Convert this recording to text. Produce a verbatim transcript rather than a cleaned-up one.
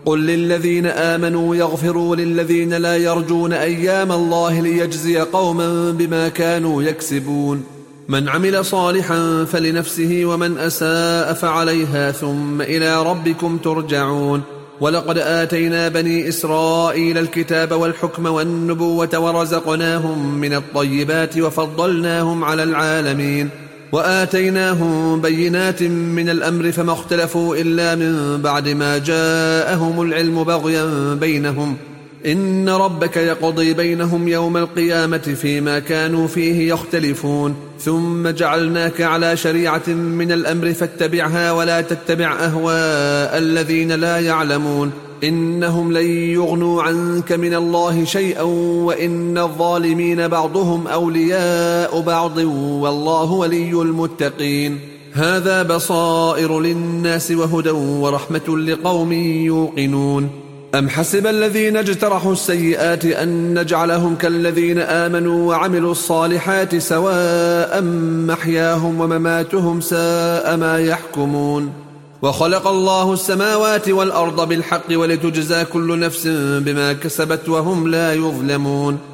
قل للذين آمنوا يغفروا للذين لا يرجون أيام الله ليجزي قوما بما كانوا يكسبون من عمل صالحا فلنفسه ومن أساء فعليها ثم إلى ربكم ترجعون ولقد آتينا بني إسرائيل الكتاب والحكم والنبوة ورزقناهم من الطيبات وفضلناهم على العالمين وآتيناهم بينات من الأمر فما اختلفوا إلا من بعد ما جاءهم العلم بغيا بينهم إن ربك يقضي بينهم يوم القيامة فيما كانوا فيه يختلفون ثم جعلناك على شريعة من الأمر فاتبعها ولا تتبع أهواء الذين لا يعلمون إنهم لن يغنوا عنك من الله شيئا وإن الظالمين بعضهم أولياء بعض والله ولي المتقين هذا بصائر للناس وهدى ورحمة لقوم يوقنون أم حسب الذين اجترحوا السيئات أن نجعلهم كالذين آمنوا وعملوا الصالحات سواء محياهم ومماتهم ساء ما يحكمون وخلق الله السماوات والأرض بالحق ولتجزى كل نفس بما كسبت وهم لا يظلمون